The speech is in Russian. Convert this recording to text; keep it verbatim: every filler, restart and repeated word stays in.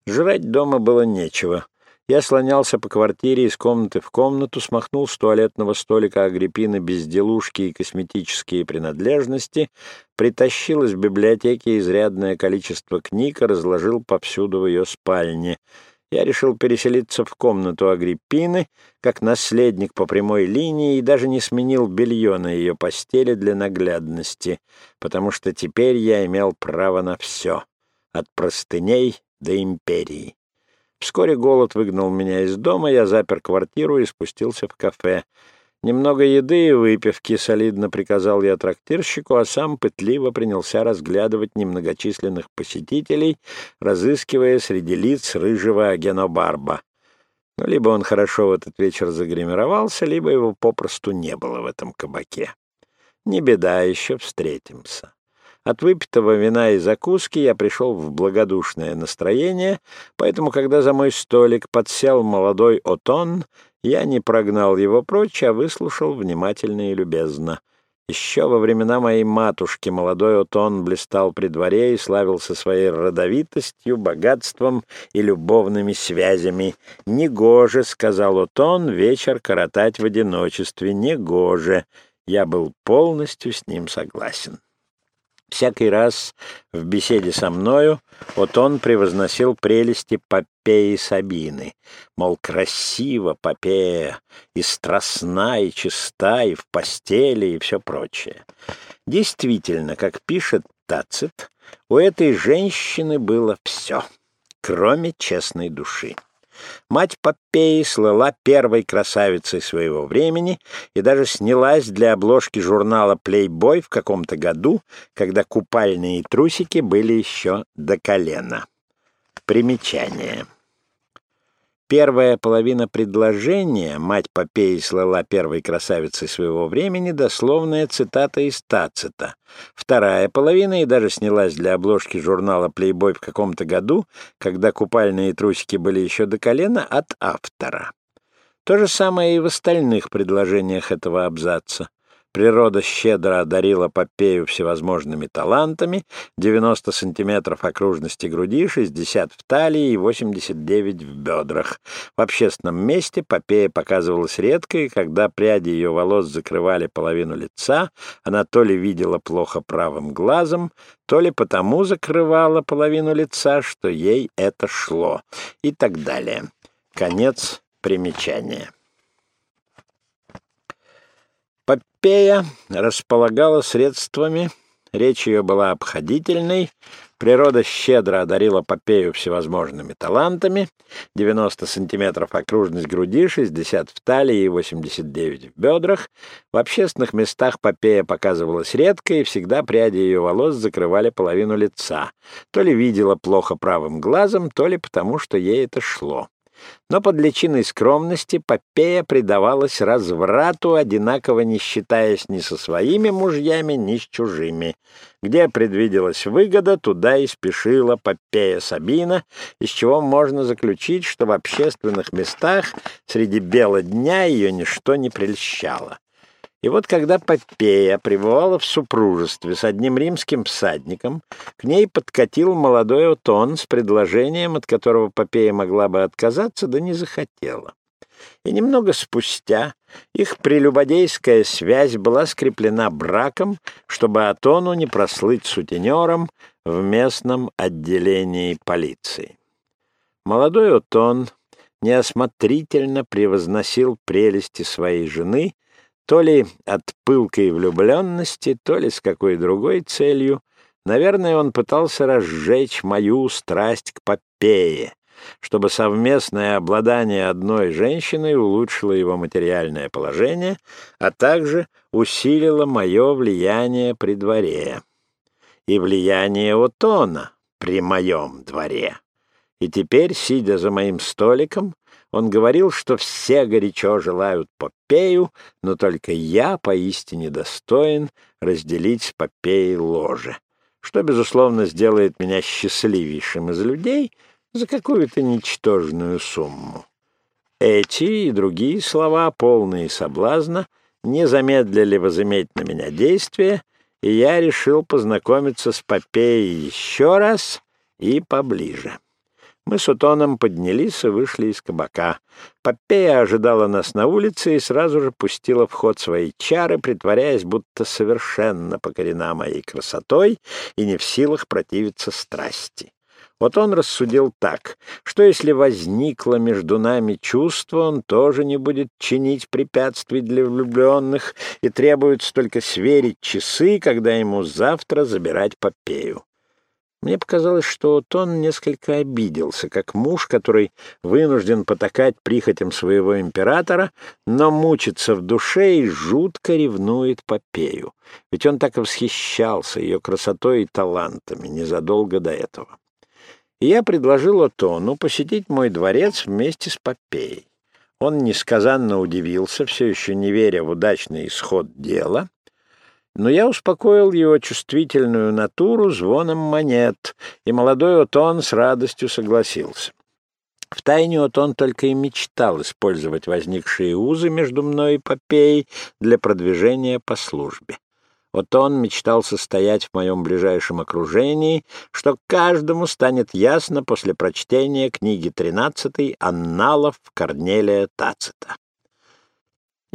Жрать дома было нечего. Я слонялся по квартире из комнаты в комнату, смахнул с туалетного столика Агриппины безделушки и косметические принадлежности, притащил из библиотеки изрядное количество книг и разложил повсюду в ее спальне. Я решил переселиться в комнату Агриппины, как наследник по прямой линии, и даже не сменил белье на ее постели для наглядности, потому что теперь я имел право на все, от простыней до империи. Вскоре голод выгнал меня из дома, я запер квартиру и спустился в кафе. Немного еды и выпивки, солидно приказал я трактирщику, а сам пытливо принялся разглядывать немногочисленных посетителей, разыскивая среди лиц рыжего генобарба. Ну, либо он хорошо в этот вечер загримировался, либо его попросту не было в этом кабаке. Не беда, еще встретимся. От выпитого вина и закуски я пришел в благодушное настроение, поэтому, когда за мой столик подсел молодой Отон, я не прогнал его прочь, а выслушал внимательно и любезно. Еще во времена моей матушки молодой Отон блистал при дворе и славился своей родовитостью, богатством и любовными связями. «Негоже», — сказал Отон, — «вечер коротать в одиночестве, негоже». Я был полностью с ним согласен. Всякий раз в беседе со мною Отон превозносил прелести Попеи Сабины. Мол, красиво Попея, и страстна, и чиста, и в постели, и все прочее. Действительно, как пишет Тацит, у этой женщины было все, кроме честной души. Мать Попеи слыла первой красавицей своего времени и даже снялась для обложки журнала «Плейбой» в каком-то году, когда купальные трусики были еще до колена. Примечание. Первая половина предложения «Мать Попеи слыла первой красавицей своего времени» — дословная цитата из Тацита. Вторая половина и даже снялась для обложки журнала «Плейбой» в каком-то году, когда купальные трусики были еще до колена, от автора. То же самое и в остальных предложениях этого абзаца. Природа щедро одарила Попею всевозможными талантами: девяносто сантиметров окружности груди, шестьдесят в талии и восемьдесят девять в бедрах. В общественном месте Попея показывалась редко, и когда пряди ее волос закрывали половину лица, она то ли видела плохо правым глазом, то ли потому закрывала половину лица, что ей это шло, и так далее. Конец примечания. Попея располагала средствами, речь ее была обходительной, природа щедро одарила Попею всевозможными талантами: девяносто сантиметров окружность груди, шестьдесят в талии и восемьдесят девять в бедрах. В общественных местах Попея показывалась редко, и всегда пряди ее волос закрывали половину лица. То ли видела плохо правым глазом, то ли потому, что ей это шло. Но под личиной скромности Попея предавалась разврату, одинаково не считаясь ни со своими мужьями, ни с чужими. Где предвиделась выгода, туда и спешила Попея Сабина, из чего можно заключить, что в общественных местах среди бела дня ее ничто не прельщало. И вот когда Попея пребывала в супружестве с одним римским всадником, к ней подкатил молодой Отон с предложением, от которого Попея могла бы отказаться, да не захотела. И немного спустя их прелюбодейская связь была скреплена браком, чтобы Отону не прослыть сутенером в местном отделении полиции. Молодой Отон неосмотрительно превозносил прелести своей жены, то ли от пылкой влюбленности, то ли с какой другой целью. Наверное, он пытался разжечь мою страсть к Попее, чтобы совместное обладание одной женщиной улучшило его материальное положение, а также усилило мое влияние при дворе и влияние Отона при моем дворе. И теперь, сидя за моим столиком, он говорил, что все горячо желают Попею, но только я поистине достоин разделить с Попеей ложе, что, безусловно, сделает меня счастливейшим из людей за какую-то ничтожную сумму. Эти и другие слова, полные соблазна, не замедлили возыметь на меня действие, и я решил познакомиться с Попеей еще раз и поближе. Мы с Отоном поднялись и вышли из кабака. Попея ожидала нас на улице и сразу же пустила в ход свои чары, притворяясь, будто совершенно покорена моей красотой и не в силах противиться страсти. Вот он рассудил так, что если возникло между нами чувство, он тоже не будет чинить препятствий для влюбленных и требуется только сверить часы, когда ему завтра забирать Попею. Мне показалось, что Отон несколько обиделся, как муж, который вынужден потакать прихотям своего императора, но мучится в душе и жутко ревнует Попею, ведь он так и восхищался ее красотой и талантами незадолго до этого. И я предложил Отону посетить мой дворец вместе с Попеей. Он несказанно удивился, все еще не веря в удачный исход дела, но я успокоил его чувствительную натуру звоном монет, и молодой Отон с радостью согласился. Втайне Отон только и мечтал использовать возникшие узы между мной и Попеей для продвижения по службе. Отон мечтал состоять в моем ближайшем окружении, что каждому станет ясно после прочтения книги тринадцатой «Анналов» Корнелия Тацита.